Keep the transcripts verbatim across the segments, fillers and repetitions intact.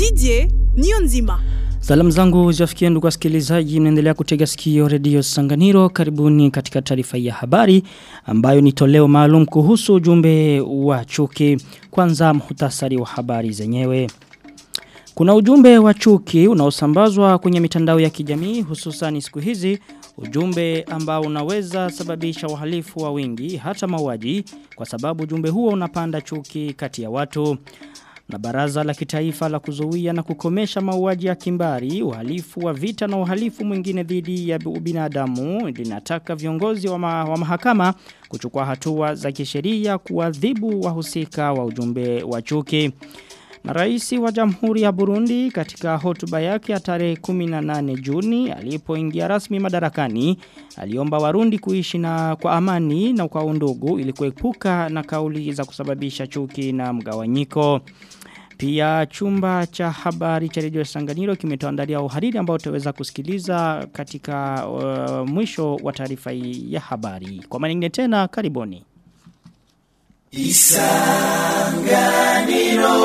Didier Nionzima. Salamu zangu ziwafikie ndugu wasikilizaji, mnaendelea kutega sikio Radio Sanganiro. Karibuni katika taarifa ya habari ambayo ni toleo maalum kuhusu ujumbe wa chuki. Kwanza muhtasari wa habari zenyewe. Kuna ujumbe wa chuki unaosambazwa kwenye mitandao ya kijamii hususan siku hizi, ujumbe ambao unaweza sababisha uhalifu wa wingi hata mauaji kwa sababu ujumbe huo unapanda chuki kati ya watu. Na baraza la kitaifa la kuzuia na kukomesha mauaji ya kimbari, uhalifu wa vita na uhalifu mwingine dhidi ya binadamu linataka viongozi wa, ma, wa mahakama kuchukua hatua za kisheria kuadhibu wahusika wa ujumbe wa chuki. Na rais wa Jamhuri ya Burundi katika hotuba yake ya tarehe kumi na nane Juni alipoingia rasmi madarakani aliomba Warundi kuishi na kwa amani na kwa undugu ili kuepuka na kauli za kusababisha chuki na mgawanyiko. Pia chumba cha habari cha Radio Sanganiro kimetoandalia uhariri ambao utaweza kusikiliza katika uh, mwisho wa taarifa ya habari. Kwa maana nyingine tena karibuni. Isanganiro.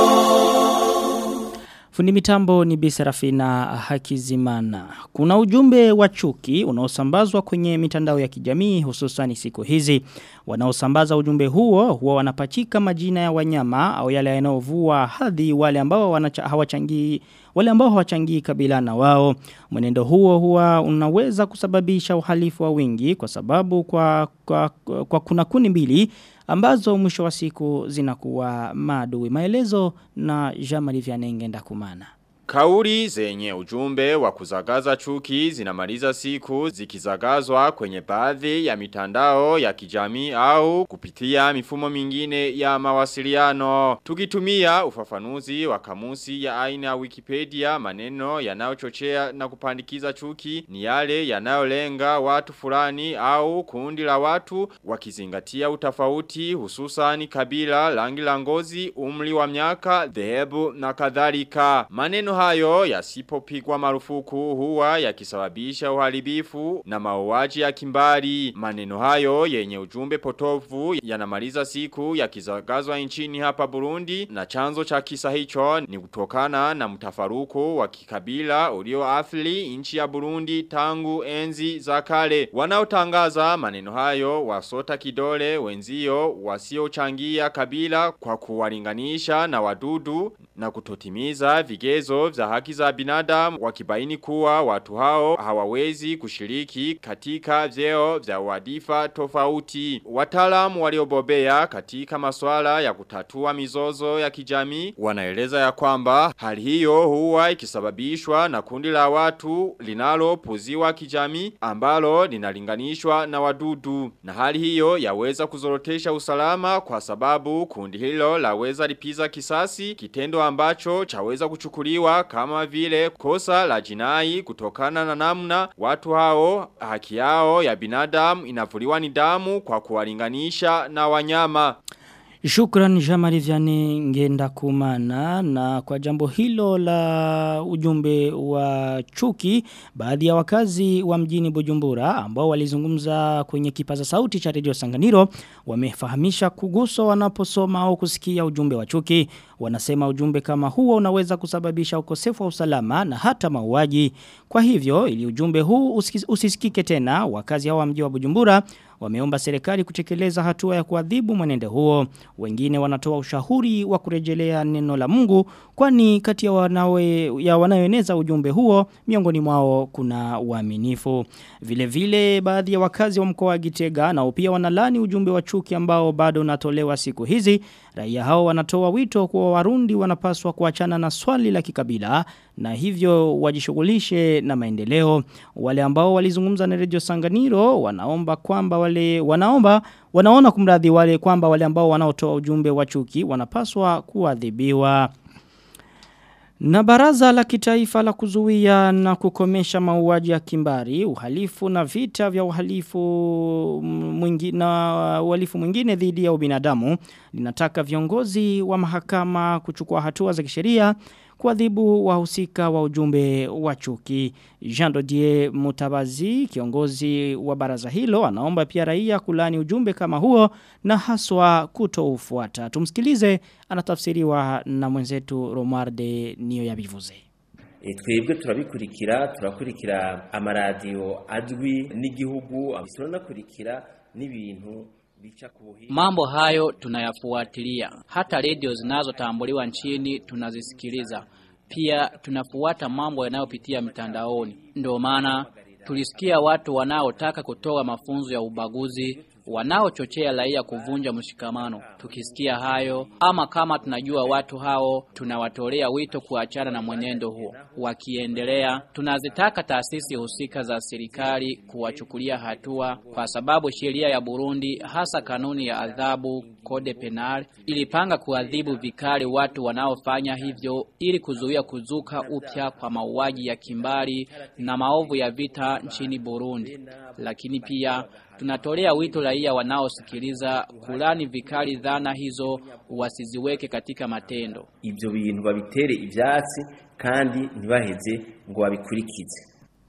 Fundi mitambo ni Bi Serafina Hakizimana. Kuna ujumbe wa chuki unaosambazwa kwenye mitandao ya kijamii hususan siku hizi. Wanaosambaza ujumbe huo huwa wanapachika majina ya wanyama au yale yanayovua hadhi wale ambao hawachangii wale ambao hawachangii kabila na wao. Mwenendo huo huwa unaweza kusababisha uhalifu wa wingi kwa sababu kwa kwa, kwa, kwa kuna kuni mbili ambazo mwisho wa siku zinakuwa maadui. Maelezo na Jean-Marie Vianney Ngendakumana. Kauli zenye ujumbe wa kuzagaza chuki zinamaliza siku zikizagazwa kwenye baadhi ya mitandao ya kijamii au kupitia mifumo mingine ya mawasiliano. Tukitumia ufafanuzi wa kamusi ya aina ya Wikipedia, maneno yanayochochea na kupandikiza chuki ni yale yanayolenga watu fulani au kundi la watu wakizingatia utofauti hususan kabila, rangi la ngozi, umri wa miaka, dhehebu na kadhalika. Maneno hayo yasipopigwa marufuku huwa yakisababisha uharibifu na mauaji ya kimbari. Maneno hayo yenye ujumbe potovu yanamaliza siku yakizagazwa nchini hapa Burundi, na chanzo cha kisa hicho ni kutokana na mtafaruku wa kikabila ulioathiri nchi ya Burundi tangu enzi za kale. Wanaotangaza maneno hayo wasota kidole wenzio wasiochangia kabila kwa kuwalinganisha na wadudu na kutotimiza vigezo za haki za binadamu, wakibaini kuwa watu hao hawawezi kushiriki katika vyeo vya wadhifa tofauti. Wataalamu waliobobea katika masuala ya kutatua mizozo ya kijamii wanaeleza ya kwamba hali hiyo huwa ikisababishwa na kundi la watu linalopuziwa kijamii ambalo linalinganishwa na wadudu, na hali hiyo yaweza kuzorotesha usalama kwa sababu kundi hilo laweza lipiza kisasi, kitendo ambacho chaweza kuchukuliwa kama vile kosa la jinai kutokana na namna watu hao haki yao ya binadamu inavuliwa ni damu kwa kuwalinganisha na wanyama. Shukran Jean-Marie Vianney Ngendakumana. Na kwa jambo hilo la ujumbe wa chuki, baadhi ya wakazi wa mjini Bujumbura ambao walizungumza kwenye kipaza sauti cha Radio Sanganiro wamefahamisha kuguswa wanaposoma au kusikia ujumbe wa chuki. Wanasema ujumbe kama huo unaweza kusababisha ukosefu wa usalama na hata mauaji. Kwa hivyo ili ujumbe huu usisikike tena, wakazi hao wa mji wa Bujumbura wameomba serikali kutekeleza hatua ya kuadhibu mwenendo huo. Wengine wanatoa ushauri wa kurejelea neno la Mungu, kwani kati ya wanawe ya wanaoeneza ujumbe huo miongoni mwao kuna uaminifu. Vile vile baadhi ya wakazi wa mkoa wa Gitega nao pia wanalani ujumbe wa chuki ambao bado unatolewa siku hizi. Raia hao wanatoa wito kwa Warundi wanapaswa kuachana na swali la kikabila na hivyo wajishughulishe na maendeleo. Wale ambao walizungumza na Radio Sanganiro wanaomba kwamba wale wanaomba wanaona kumradhi wale kwamba wale ambao wanaotoa ujumbe wa chuki wanapaswa kuadhibiwa. Na baraza la kitaifa la kuzuia na kukomesha mauaji ya kimbari, uhalifu na vita vya uhalifu mwingine na uhalifu mwingine dhidi ya ubinadamu linataka viongozi wa mahakama kuchukua hatua za kisheria kuadhibu wahusika wa ujumbe wa chuki. Jean Dodier Mutabazi, kiongozi wa baraza hilo, anaomba pia raia kulani ujumbe kama huo na haswa kutoufuata. Tumsikilize, anatafsiriwa na mwenzetu Romualde Niyoyabivuze. Twebwe turabikurikira turakurikira amaradiyo ajwi n'igihugu turanakurikira n'ibintu bica kubuhi. Mambo hayo tunayafuatilia, hata redio zinazotambuliwa nchini tunazisikiliza. Pia tunafuata mambo yanayopitia mitandaoni. Ndio maana tulisikia watu wanaotaka kutoa mafunzo ya ubaguzi, wanaochochea raia kuvunja mshikamano. Tukisikia hayo ama kama tunajua watu hao, tunawatolea wito kuachana na mwenendo huo. Wakiendelea, tunazitaka taasisi husika za serikali kuwachukulia hatua, kwa sababu sheria ya Burundi, hasa kanuni ya adhabu Code Penal, ilipanga kuadhibu vikali watu wanaofanya hivyo ili kuzuia kuzuka upya kwa mauaji ya kimbari na maovu ya vita nchini Burundi. Lakini pia tunatolea wito raia wanaosikiliza kulani vikali dhana hizo, wasiziweke katika matendo. Ibyo bintu babitere ivyatsi kandi ntibaheze ngo babikurikize.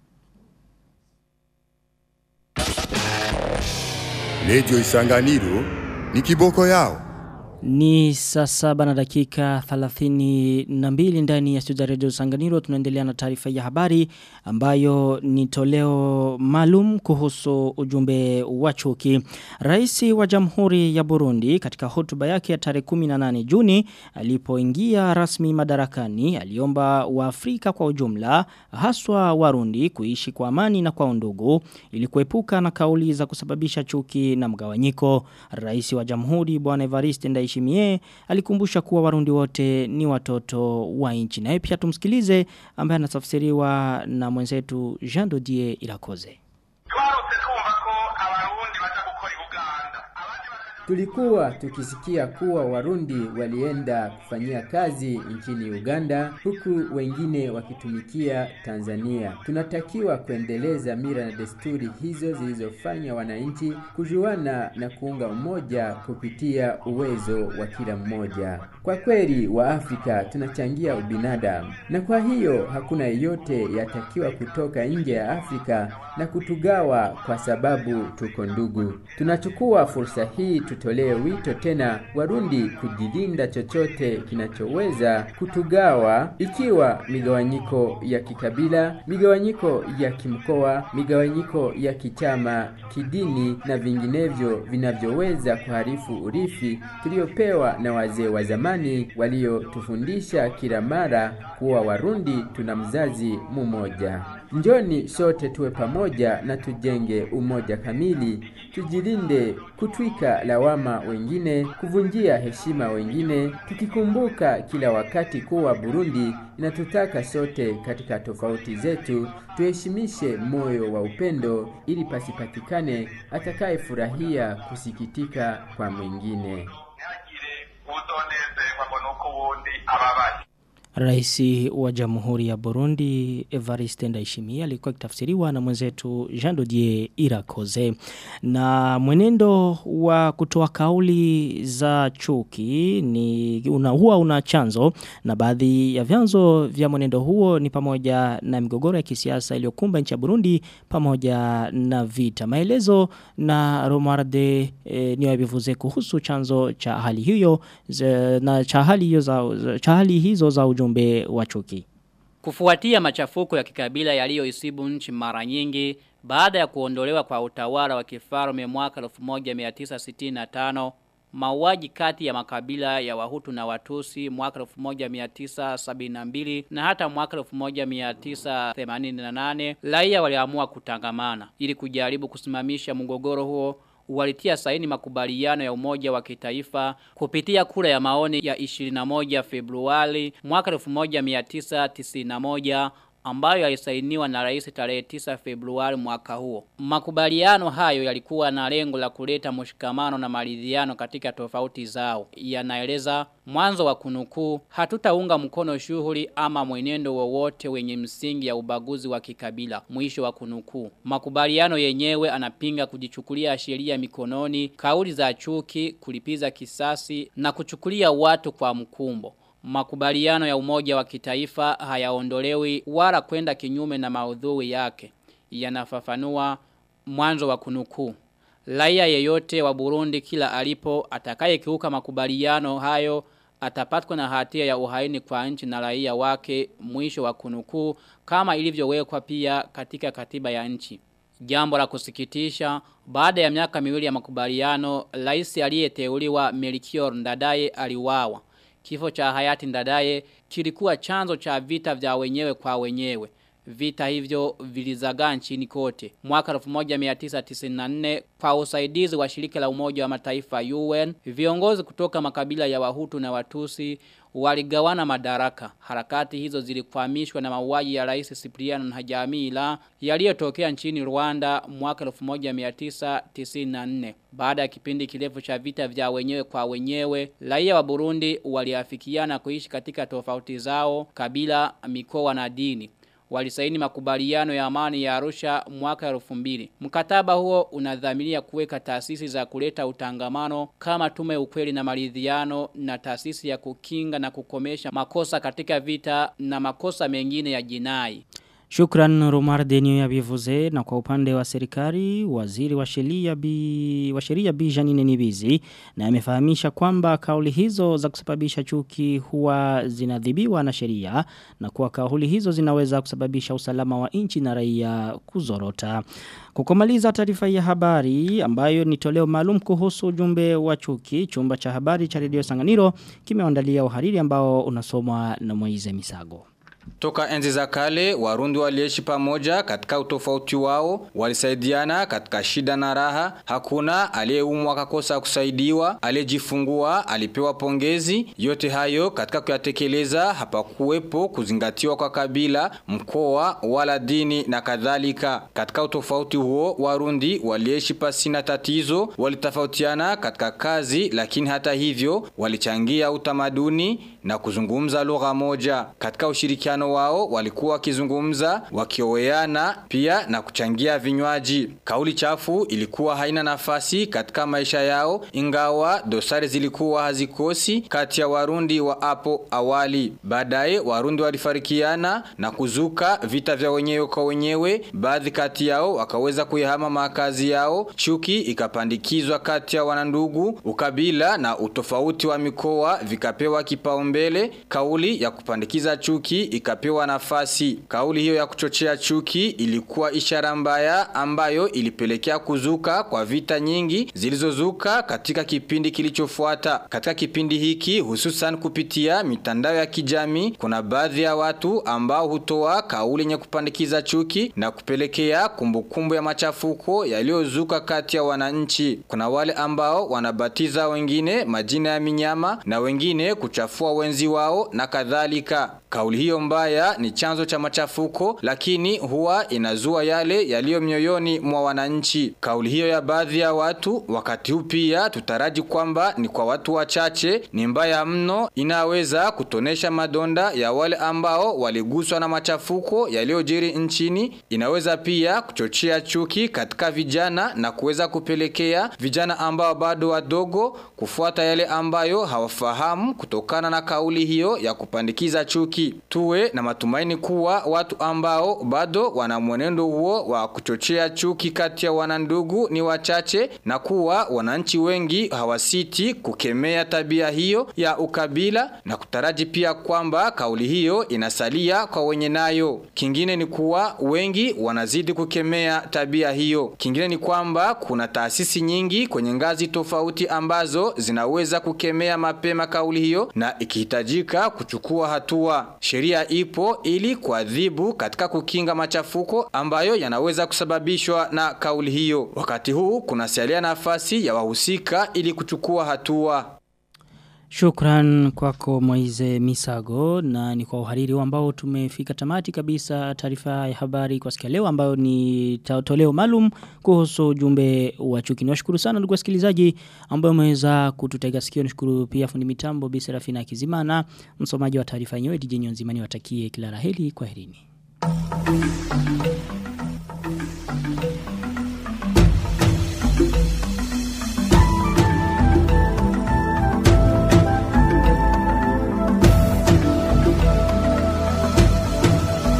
Radio Isanganiro ni kiboko yao. Ni saa saba na dakika thelathini na mbili ndani ya studio Radio Isanganiro. Tunaendelea na taarifa ya habari ambayo ni toleo maalum kuhusu ujumbe wa chuki. Rais wa Jamhuri ya Burundi katika hotuba yake ya tarehe kumi na nane Juni alipoingia rasmi madarakani, aliomba Waafrika kwa ujumla, haswa Warundi, kuishi kwa amani na kwa undugu ili kuepuka na kauli za kusababisha chuki na mgawanyiko. Rais wa Jamhuri Bwana Evariste Ndayishimiye alikumbusha kuwa Warundi wote ni watoto wa nchi. Na pia tumsikilize ambaye anatafsiriwa na mwenzetu Jean Dodier Irakoze. Tulikuwa tukisikia kuwa Warundi walienda kufanyia kazi nchini Uganda, huku wengine wakitumikia Tanzania. Tunatakiwa kuendeleza mila na desturi hizo zilizofanya wananchi kujuana na kuunga umoja kupitia uwezo wa kila mmoja. Kwa kweli wa Afrika tunachangia ubinadamu, na kwa hiyo hakuna yeyote yatakiwa kutoka nje ya Afrika na kutugawa kwa sababu tuko ndugu. Tunachukua fursa hii tutolee wito tena Warundi kujilinda chochote kinachoweza kutugawa, ikiwa migawanyiko ya kikabila, migawanyiko ya kimkoa, migawanyiko ya kichama, kidini na vinginevyo vinavyoweza kuharifu urithi tuliopewa na wazee wa zamani waliotufundisha kila mara kuwa Warundi tuna mzazi mmoja. Njoni sote tuwe pamoja na tujenge umoja kamili, tujilinde kutwika lawama wengine, kuvunjia heshima wengine, tukikumbuka kila wakati kuwa Burundi inatutaka sote katika tofauti zetu tuheshimishe moyo wa upendo ili pasipatikane atakaye furahia kusikitika kwa mwingine. Raisi wa Jamhuri ya Burundi Evariste Ndayishimiye alikuwa akitafsiriwa na mwenzetu Jean Dodier Irakoze. Na mwenendo wa kutoa kauli za chuki ni una huwa una chanzo, na baadhi ya vyanzo vya mwenendo huo ni pamoja na migogoro ya kisiasa iliyokumba nchi ya Burundi pamoja na vita. Maelezo na Romualde e, Niyoyabivuze kuhusu chanzo cha hali hiyo ze, na cha hali hiyo za cha hali hizo za ujumbe wa chuki. Kufuatia machafuko ya kikabila yaliyoisibu nchi mara nyingi baada ya kuondolewa kwa utawala wa kifalme mwaka elfu moja mia tisa sitini na tano, mauaji kati ya makabila ya Wahutu na Watusi mwaka elfu moja mia tisa sabini na mbili na hata mwaka elfu moja mia tisa themanini na nane, raia waliamua kutangamana ili kujaribu kusimamisha mgogoro huo. Walitia saini makubaliano ya umoja wa kitaifa kupitia kura ya maoni ya ishirini na moja Februari mwaka elfu moja mia tisa tisini na moja, ambayo yalisainiwa na rais tarehe tisa Februari mwaka huo. Makubaliano hayo yalikuwa na lengo la kuleta mshikamano na maridhiano katika tofauti zao. Yanaeleza, mwanzo wa kunukuu, hatutaunga mkono shughuli ama mwenendo wowote wenye msingi ya ubaguzi wa kikabila, mwisho wa kunukuu. Makubaliano yenyewe anapinga kujichukulia sheria mikononi, kauli za chuki, kulipiza kisasi na kuchukulia watu kwa mkumbo. makubaliano ya umoja wa kitaifa hayaondolewi wala kwenda kinyume na maudhui yake. Yanafafanua mwanzo wa kunukuu. Raia yeyote wa Burundi kila alipo atakayekiuka makubaliano hayo atapatwa na hatia ya uhaini kwa nchi na raia wake, mwisho wa kunukuu, kama ilivyowekwa pia katika katiba ya nchi. Jambo la kusikitisha, baada ya miaka miwili ya makubaliano, rais aliyeteuliwa Melchior Ndadaye aliuawa. Kifo cha hayati Ndadaye kilikuwa chanzo cha vita vya wenyewe kwa wenyewe. Vita hivyo vilizagaa nchini kote. Mwaka elfu moja mia tisa tisini na nne kwa usaidizi wa shirika la Umoja wa Mataifa U N, viongozi kutoka makabila ya Wahutu na Watusi waligawana madaraka. Harakati hizo zilikwamishwa na mauaji ya Rais Cypriano Ntaryamira yaliyotokea nchini Rwanda mwaka elfu moja mia tisa tisini na nne. Baada ya kipindi kirefu cha vita vya wenyewe kwa wenyewe, raia wa Burundi waliafikiana kuishi katika tofauti zao, kabila, mikoa na dini. Walisaini makubaliano ya amani ya Arusha mwaka elfu mbili. Mkataba huo unadhamiria kuweka taasisi za kuleta utangamano kama tume ukweli na maridhiano na taasisi ya kukinga na kukomesha makosa katika vita na makosa mengine ya jinai. Shukran Romar Denio ya bivuze. Na kwa upande wa serikali, waziri wa sheria bi wa sheria Bi Janine Nibizi na amefahamisha kwamba kauli hizo za kusababisha chuki huwa zinadhibiwa na sheria na kuwa kauli hizo zinaweza kusababisha usalama wa nchi na raia kuzorota. Kukomaliza taarifa ya habari ambayo ni toleo maalum kuhusu ujumbe wa chuki, chumba cha habari cha Radio Sanganiro kimeandalia uhariri ambao unasomwa na Moize Misago. Toka enzi za kale, Warundi waliishi pamoja katika utofauti wao, walisaidiana katika shida na raha, hakuna aliyeumwa akakosa kusaidiwa, aliyejifungua alipewa pongezi. Yote hayo katika kuyatekeleza hapakuwepo kuzingatiwa kwa kabila, mkoa wala dini na kadhalika. Katika utofauti huo, Warundi waliishi pasina tatizo, walitofautiana katika kazi, lakini hata hivyo walichangia utamaduni na kuzungumza lugha moja. Katika ushirikiano wao walikuwa wakizungumza, wakioweana pia na kuchangia vinywaji. Kauli chafu ilikuwa haina nafasi katika maisha yao, ingawa dosari zilikuwa hazikosi kati ya Warundi wa hapo awali. Baadaye Warundi walifarikiana na kuzuka vita vya wenyewe kwa wenyewe, baadhi kati yao wakaweza kuyahama makazi yao, chuki ikapandikizwa kati ya wanandugu, ukabila na utofauti wa mikoa vikapewa kipaumbele, kauli ya kupandikiza chuki ikapewa nafasi. Kauli hiyo ya kuchochea chuki ilikuwa ishara mbaya ambayo ilipelekea kuzuka kwa vita nyingi zilizozuka katika kipindi kilichofuata. Katika kipindi hiki, hususan kupitia mitandao ya kijamii, kuna baadhi ya watu ambao hutoa kauli yenye kupandikiza chuki na kupelekea kumbukumbu ya machafuko yaliyozuka kati ya wananchi. Kuna wale ambao wanabatiza wengine majina ya minyama na wengine kuchafua wenzi wao na kadhalika. Kauli hiyo mbaya ni chanzo cha machafuko, lakini huwa inazua yale yaliyo mioyoni mwa wananchi. Kauli hiyo ya baadhi ya watu wakati huu pia tutaraji kwamba ni kwa watu wachache ni mbaya mno, inaweza kutonesha madonda ya wale ambao waliguswa na machafuko yaliyojiri nchini. Inaweza pia kuchochea chuki katika vijana na kuweza kupelekea vijana ambao bado wadogo kufuata yale ambayo hawafahamu kutokana na kauli hiyo ya kupandikiza chuki. Tuwe na matumaini kuwa watu ambao bado wana mwenendo huo wa kuchochea chuki kati ya wanandugu ni wachache, na kuwa wananchi wengi hawasiti kukemea tabia hiyo ya ukabila, na kutaraji pia kwamba kauli hiyo inasalia kwa wenye nayo. Kingine ni kuwa wengi wanazidi kukemea tabia hiyo. Kingine ni kwamba kuna taasisi nyingi kwenye ngazi tofauti ambazo zinaweza kukemea mapema kauli hiyo na ikihitajika kuchukua hatua. Sheria ipo ili kuadhibu katika kukinga machafuko ambayo yanaweza kusababishwa na kauli hiyo. Wakati huu kuna salia nafasi ya wahusika ili kuchukua hatua. Shukran kwako Moize Misago, na ni kwa uhariri ambao tumefika tamati kabisa taarifa ya habari kwa siku leo ambayo ni toleo maalum kuhusu ujumbe wa chuki. Niwashukuru sana ndugu wasikilizaji ambao mmeweza kututega sikio. Nishukuru pia fundi mitambo Bi Serafina Kizimana, msomaji wa taarifa yenyewe D J Nyonzimani. Watakie kila laheri, kwaherini.